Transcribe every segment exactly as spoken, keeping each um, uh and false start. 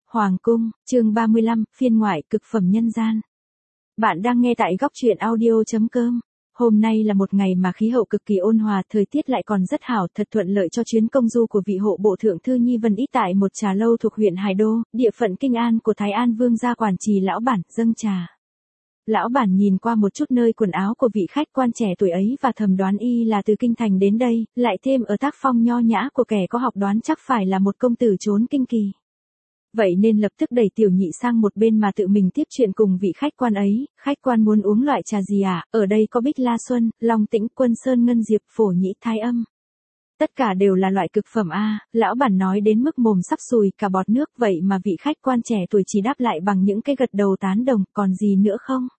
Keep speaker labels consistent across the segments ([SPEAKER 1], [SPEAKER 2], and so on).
[SPEAKER 1] Hoàng cung, chương ba mươi lăm, phiên ngoại cực phẩm nhân gian. Bạn đang nghe tại góc truyện audio chấm com. Hôm nay là một ngày mà khí hậu cực kỳ ôn hòa, thời tiết lại còn rất hảo, thật thuận lợi cho chuyến công du của vị hộ bộ thượng thư Nhi Vân Ý tại một trà lâu thuộc huyện Hải Đô, địa phận Kinh An của Thái An Vương gia quản trì lão bản, dâng trà. Lão bản nhìn qua một chút nơi quần áo của vị khách quan trẻ tuổi ấy và thầm đoán y là từ kinh thành đến đây, lại thêm ở tác phong nho nhã của kẻ có học đoán chắc phải là một công tử trốn kinh kỳ. Vậy nên lập tức đẩy tiểu nhị sang một bên mà tự mình tiếp chuyện cùng vị khách quan ấy. Khách quan muốn uống loại trà gì à? Ở đây có Bích La Xuân, Long Tĩnh, Quân Sơn, Ngân Diệp, Phổ Nhĩ, Thái Âm. Tất cả đều là loại cực phẩm a. Lão bản nói đến mức mồm sắp sùi cả bọt nước, vậy mà vị khách quan trẻ tuổi chỉ đáp lại bằng những cái gật đầu tán đồng. Còn gì nữa không?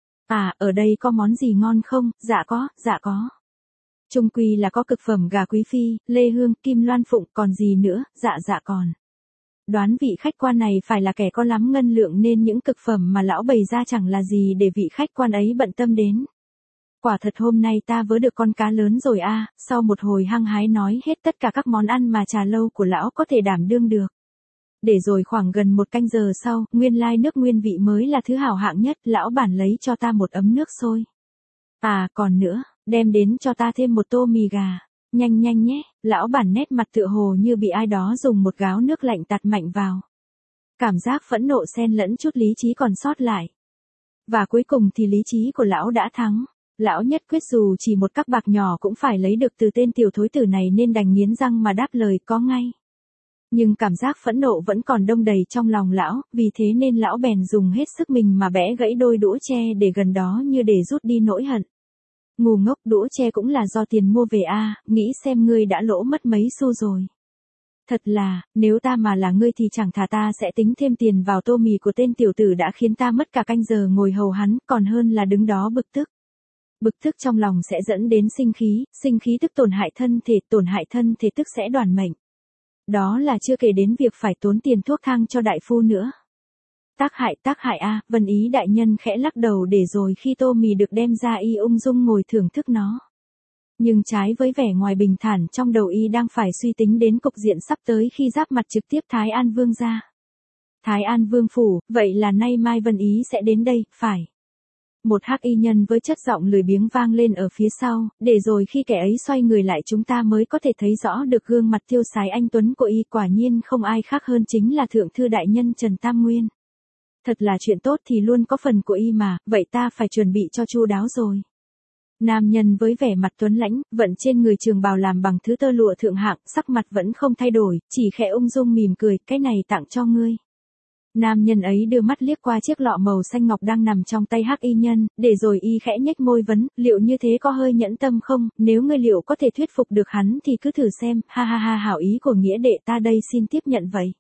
[SPEAKER 1] À, ở đây có món gì ngon không? Dạ có, dạ có. Trung quy là có cực phẩm gà quý phi, lê hương, kim loan phụng, còn gì nữa? Dạ dạ còn. Đoán vị khách quan này phải là kẻ có lắm ngân lượng nên những cực phẩm mà lão bày ra chẳng là gì để vị khách quan ấy bận tâm đến. Quả thật hôm nay ta vớ được con cá lớn rồi a. À, sau một hồi hăng hái nói hết tất cả các món ăn mà trà lâu của lão có thể đảm đương được. Để rồi khoảng gần một canh giờ sau, nguyên lai nước nguyên vị mới là thứ hảo hạng nhất, lão bản lấy cho ta một ấm nước sôi. À, còn nữa, đem đến cho ta thêm một tô mì gà. Nhanh nhanh nhé, lão bản nét mặt tựa hồ như bị ai đó dùng một gáo nước lạnh tạt mạnh vào. Cảm giác phẫn nộ xen lẫn chút lý trí còn sót lại. Và cuối cùng thì lý trí của lão đã thắng. Lão nhất quyết dù chỉ một các bạc nhỏ cũng phải lấy được từ tên tiểu thối tử này nên đành nghiến răng mà đáp lời có ngay. Nhưng cảm giác phẫn nộ vẫn còn đông đầy trong lòng lão, vì thế nên lão bèn dùng hết sức mình mà bẽ gãy đôi đũa tre để gần đó như để rút đi nỗi hận. Ngu ngốc, đũa tre cũng là do tiền mua về a, à, nghĩ xem ngươi đã lỗ mất mấy xu rồi. Thật là, nếu ta mà là ngươi thì chẳng thà ta sẽ tính thêm tiền vào tô mì của tên tiểu tử đã khiến ta mất cả canh giờ ngồi hầu hắn, còn hơn là đứng đó bực tức. Bực tức trong lòng sẽ dẫn đến sinh khí, sinh khí tức tổn hại thân thể, tổn hại thân thể tức sẽ đoản mệnh. Đó là chưa kể đến việc phải tốn tiền thuốc thang cho đại phu nữa. Tác hại tác hại a. À, Vân Ý đại nhân khẽ lắc đầu để rồi khi tô mì được đem ra y ung dung ngồi thưởng thức nó. Nhưng trái với vẻ ngoài bình thản trong đầu y đang phải suy tính đến cục diện sắp tới khi giáp mặt trực tiếp Thái An Vương ra. Thái An Vương phủ, vậy là nay mai Vân Ý sẽ đến đây, phải. Một hắc y nhân với chất giọng lười biếng vang lên ở phía sau, để rồi khi kẻ ấy xoay người lại chúng ta mới có thể thấy rõ được gương mặt tiêu sái anh tuấn của y, quả nhiên không ai khác hơn chính là thượng thư đại nhân Trần Tam Nguyên. Thật là chuyện tốt thì luôn có phần của y mà, vậy ta phải chuẩn bị cho chu đáo rồi. Nam nhân với vẻ mặt tuấn lãnh, vận trên người trường bào làm bằng thứ tơ lụa thượng hạng, sắc mặt vẫn không thay đổi, chỉ khẽ ung dung mỉm cười, cái này tặng cho ngươi. Nam nhân ấy đưa mắt liếc qua chiếc lọ màu xanh ngọc đang nằm trong tay hắc y nhân, để rồi y khẽ nhếch môi vấn, liệu như thế có hơi nhẫn tâm không, nếu ngươi liệu có thể thuyết phục được hắn thì cứ thử xem, ha ha ha, hảo ý của nghĩa đệ ta đây xin tiếp nhận vậy.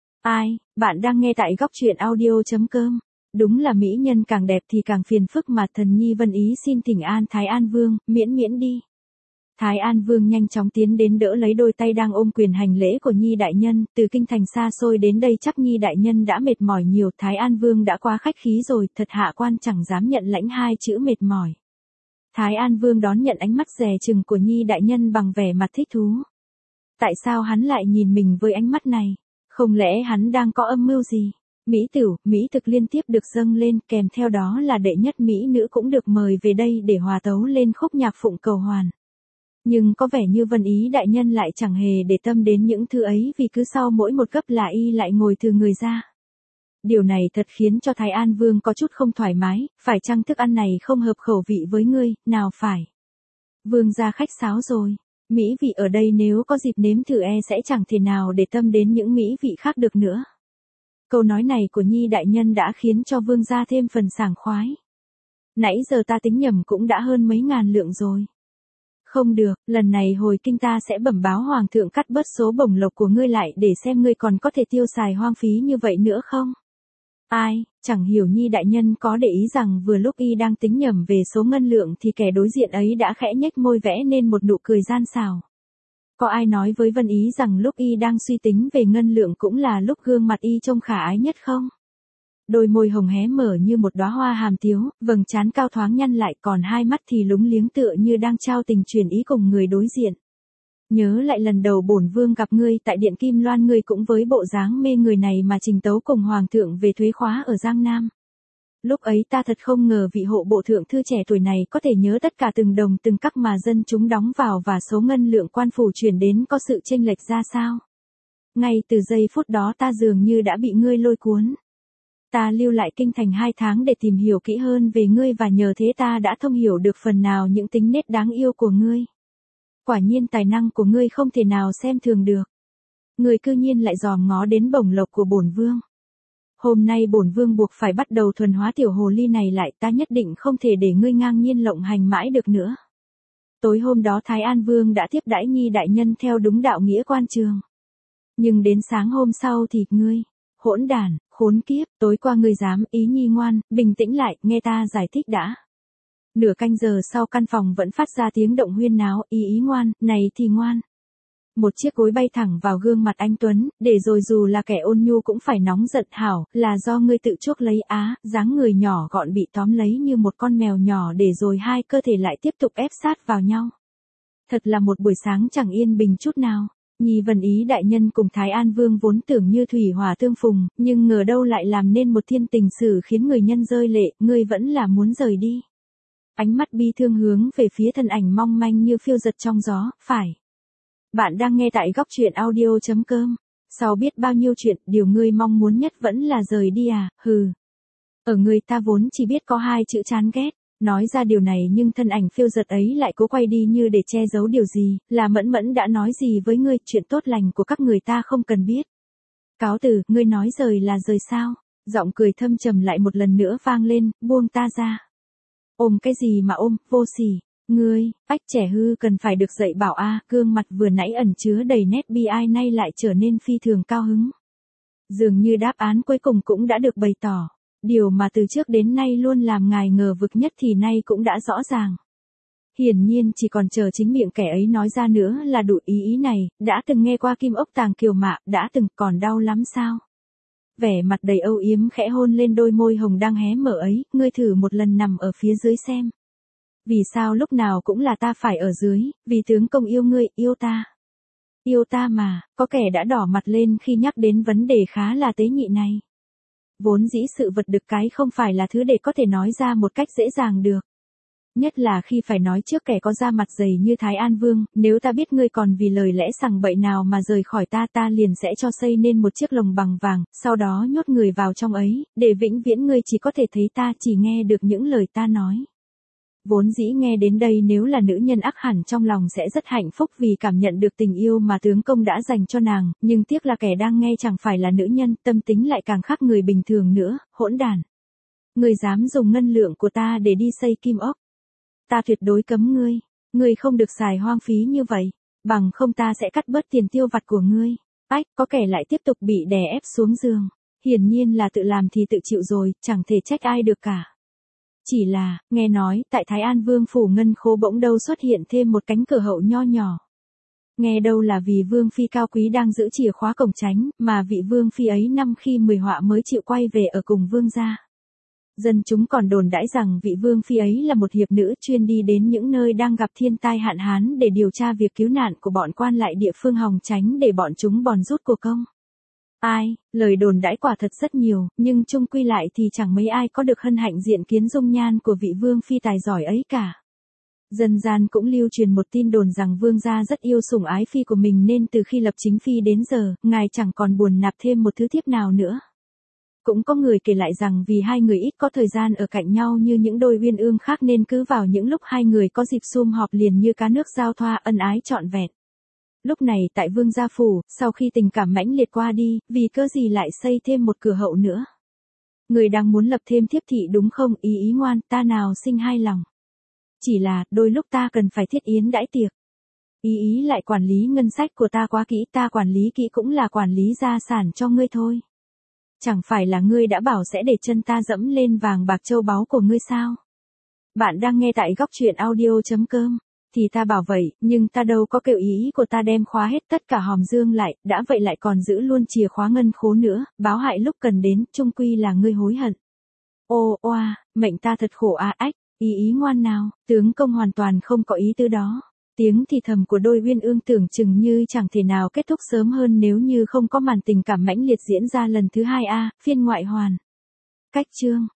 [SPEAKER 1] Ai, bạn đang nghe tại góc truyện audio chấm com. Đúng là mỹ nhân càng đẹp thì càng phiền phức mà, thần nhi Vân Ý xin thỉnh an Thái An Vương, miễn miễn đi. Thái An Vương nhanh chóng tiến đến đỡ lấy đôi tay đang ôm quyền hành lễ của Nhi đại nhân, từ kinh thành xa xôi đến đây chắc Nhi đại nhân đã mệt mỏi nhiều, Thái An Vương đã quá khách khí rồi, thật hạ quan chẳng dám nhận lãnh hai chữ mệt mỏi. Thái An Vương đón nhận ánh mắt dè chừng của Nhi đại nhân bằng vẻ mặt thích thú. Tại sao hắn lại nhìn mình với ánh mắt này? Không lẽ hắn đang có âm mưu gì? Mỹ tửu, mỹ thực liên tiếp được dâng lên, kèm theo đó là đệ nhất mỹ nữ cũng được mời về đây để hòa tấu lên khúc nhạc phụng cầu hoàn. Nhưng có vẻ như Vân Ý đại nhân lại chẳng hề để tâm đến những thứ ấy, vì cứ sau mỗi một gấp là y lại ngồi từ người ra. Điều này thật khiến cho Thái An Vương có chút không thoải mái, phải chăng thức ăn này không hợp khẩu vị với ngươi, nào phải. Vương gia khách sáo rồi, mỹ vị ở đây nếu có dịp nếm thử e sẽ chẳng thể nào để tâm đến những mỹ vị khác được nữa. Câu nói này của Nhi đại nhân đã khiến cho vương gia thêm phần sảng khoái. Nãy giờ ta tính nhầm cũng đã hơn mấy ngàn lượng rồi. Không được, lần này hồi kinh ta sẽ bẩm báo hoàng thượng cắt bớt số bổng lộc của ngươi lại để xem ngươi còn có thể tiêu xài hoang phí như vậy nữa không. Ai, chẳng hiểu Nhi đại nhân có để ý rằng vừa lúc y đang tính nhầm về số ngân lượng thì kẻ đối diện ấy đã khẽ nhếch môi vẽ nên một nụ cười gian xảo. Có ai nói với Vân Ý rằng lúc y đang suy tính về ngân lượng cũng là lúc gương mặt y trông khả ái nhất không? Đôi môi hồng hé mở như một đóa hoa hàm tiếu, vầng trán cao thoáng nhăn lại, còn hai mắt thì lúng liếng tựa như đang trao tình truyền ý cùng người đối diện. Nhớ lại lần đầu bổn vương gặp ngươi tại Điện Kim Loan, ngươi cũng với bộ dáng mê người này mà trình tấu cùng hoàng thượng về thuế khóa ở Giang Nam. Lúc ấy ta thật không ngờ vị hộ bộ thượng thư trẻ tuổi này có thể nhớ tất cả từng đồng từng cắc mà dân chúng đóng vào và số ngân lượng quan phủ chuyển đến có sự chênh lệch ra sao. Ngay từ giây phút đó ta dường như đã bị ngươi lôi cuốn. Ta lưu lại kinh thành hai tháng để tìm hiểu kỹ hơn về ngươi và nhờ thế ta đã thông hiểu được phần nào những tính nết đáng yêu của ngươi. Quả nhiên tài năng của ngươi không thể nào xem thường được. Ngươi cư nhiên lại dòm ngó đến bổng lộc của bổn vương. Hôm nay bổn vương buộc phải bắt đầu thuần hóa tiểu hồ ly này lại, ta nhất định không thể để ngươi ngang nhiên lộng hành mãi được nữa. Tối hôm đó Thái An Vương đã tiếp đãi Nhi đại nhân theo đúng đạo nghĩa quan trường. Nhưng đến sáng hôm sau thì ngươi, hỗn đản, khốn kiếp, tối qua ngươi dám ý Nhi ngoan, bình tĩnh lại, nghe ta giải thích đã. Nửa canh giờ sau căn phòng vẫn phát ra tiếng động huyên náo, ý ý ngoan, này thì ngoan. Một chiếc gối bay thẳng vào gương mặt anh Tuấn, để rồi dù là kẻ ôn nhu cũng phải nóng giận. Hảo, là do ngươi tự chuốc lấy á, dáng người nhỏ gọn bị tóm lấy như một con mèo nhỏ để rồi hai cơ thể lại tiếp tục ép sát vào nhau. Thật là một buổi sáng chẳng yên bình chút nào. Nhi Vân Ý đại nhân cùng Thái An Vương vốn tưởng như thủy hỏa tương phùng, nhưng ngờ đâu lại làm nên một thiên tình sử khiến người nhân rơi lệ, ngươi vẫn là muốn rời đi. Ánh mắt bi thương hướng về phía thân ảnh mong manh như phiêu giật trong gió, phải. Bạn đang nghe tại góc truyện audio chấm com. Sau biết bao nhiêu chuyện, điều ngươi mong muốn nhất vẫn là rời đi à, hừ. Ở người ta vốn chỉ biết có hai chữ chán ghét. Nói ra điều này nhưng thân ảnh phiêu giật ấy lại cố quay đi như để che giấu điều gì, là Mẫn Mẫn đã nói gì với ngươi, chuyện tốt lành của các người ta không cần biết. Cáo từ, ngươi nói rời là rời sao? Giọng cười thâm trầm lại một lần nữa vang lên, buông ta ra. Ôm cái gì mà ôm, vô sỉ. Ngươi, ách trẻ hư cần phải được dạy bảo a, gương mặt vừa nãy ẩn chứa đầy nét bi ai nay lại trở nên phi thường cao hứng. Dường như đáp án cuối cùng cũng đã được bày tỏ. Điều mà từ trước đến nay luôn làm ngài ngờ vực nhất thì nay cũng đã rõ ràng. Hiển nhiên chỉ còn chờ chính miệng kẻ ấy nói ra nữa là đủ. Ý ý này, đã từng nghe qua kim ốc tàng kiều mạ, đã từng, còn đau lắm sao? Vẻ mặt đầy âu yếm khẽ hôn lên đôi môi hồng đang hé mở ấy, ngươi thử một lần nằm ở phía dưới xem. Vì sao lúc nào cũng là ta phải ở dưới, vì tướng công yêu ngươi, yêu ta. Yêu ta mà, có kẻ đã đỏ mặt lên khi nhắc đến vấn đề khá là tế nhị này. Vốn dĩ sự vật được cái không phải là thứ để có thể nói ra một cách dễ dàng được. Nhất là khi phải nói trước kẻ có da mặt dày như Thái An Vương, nếu ta biết ngươi còn vì lời lẽ sằng bậy nào mà rời khỏi ta, ta liền sẽ cho xây nên một chiếc lồng bằng vàng, sau đó nhốt người vào trong ấy, để vĩnh viễn ngươi chỉ có thể thấy ta, chỉ nghe được những lời ta nói. Vốn dĩ nghe đến đây nếu là nữ nhân ắt hẳn trong lòng sẽ rất hạnh phúc vì cảm nhận được tình yêu mà tướng công đã dành cho nàng, nhưng tiếc là kẻ đang nghe chẳng phải là nữ nhân, tâm tính lại càng khác người bình thường nữa, hỗn đản. Ngươi dám dùng ngân lượng của ta để đi xây kim ốc. Ta tuyệt đối cấm ngươi, ngươi không được xài hoang phí như vậy, bằng không ta sẽ cắt bớt tiền tiêu vặt của ngươi. Ách, có kẻ lại tiếp tục bị đè ép xuống giường. Hiển nhiên là tự làm thì tự chịu rồi, chẳng thể trách ai được cả. Chỉ là, nghe nói, tại Thái An Vương phủ ngân khố bỗng đâu xuất hiện thêm một cánh cửa hậu nho nhỏ. Nghe đâu là vì Vương Phi cao quý đang giữ chìa khóa cổng tránh, mà vị Vương Phi ấy năm khi mười họa mới chịu quay về ở cùng Vương gia. Dân chúng còn đồn đãi rằng vị Vương Phi ấy là một hiệp nữ chuyên đi đến những nơi đang gặp thiên tai hạn hán để điều tra việc cứu nạn của bọn quan lại địa phương hòng tránh để bọn chúng bòn rút của công. Ai, lời đồn đãi quả thật rất nhiều, nhưng chung quy lại thì chẳng mấy ai có được hân hạnh diện kiến dung nhan của vị Vương Phi tài giỏi ấy cả. Dân gian cũng lưu truyền một tin đồn rằng Vương gia rất yêu sủng ái Phi của mình nên từ khi lập chính Phi đến giờ, ngài chẳng còn buồn nạp thêm một thứ thiếp nào nữa. Cũng có người kể lại rằng vì hai người ít có thời gian ở cạnh nhau như những đôi uyên ương khác nên cứ vào những lúc hai người có dịp sum họp liền như cá nước giao thoa ân ái trọn vẹn. Lúc này tại Vương gia phủ, sau khi tình cảm mãnh liệt qua đi, vì cớ gì lại xây thêm một cửa hậu nữa? Người đang muốn lập thêm thiếp thị đúng không? Ý ý ngoan, ta nào sinh hai lòng. Chỉ là, đôi lúc ta cần phải thiết yến đãi tiệc. Ý ý lại quản lý ngân sách của ta quá kỹ, ta quản lý kỹ cũng là quản lý gia sản cho ngươi thôi. Chẳng phải là ngươi đã bảo sẽ để chân ta dẫm lên vàng bạc châu báu của ngươi sao? Bạn đang nghe tại góc truyện audio chấm com. Thì ta bảo vậy, nhưng ta đâu có kêu ý của ta đem khóa hết tất cả hòm dương lại, đã vậy lại còn giữ luôn chìa khóa ngân khố nữa, báo hại lúc cần đến, chung quy là ngươi hối hận. Ô, oa, mệnh ta thật khổ à ách, ý ý ngoan nào, tướng công hoàn toàn không có ý tư đó. Tiếng thì thầm của đôi uyên ương tưởng chừng như chẳng thể nào kết thúc sớm hơn nếu như không có màn tình cảm mãnh liệt diễn ra lần thứ hai a, phiên ngoại hoàn. Cách chương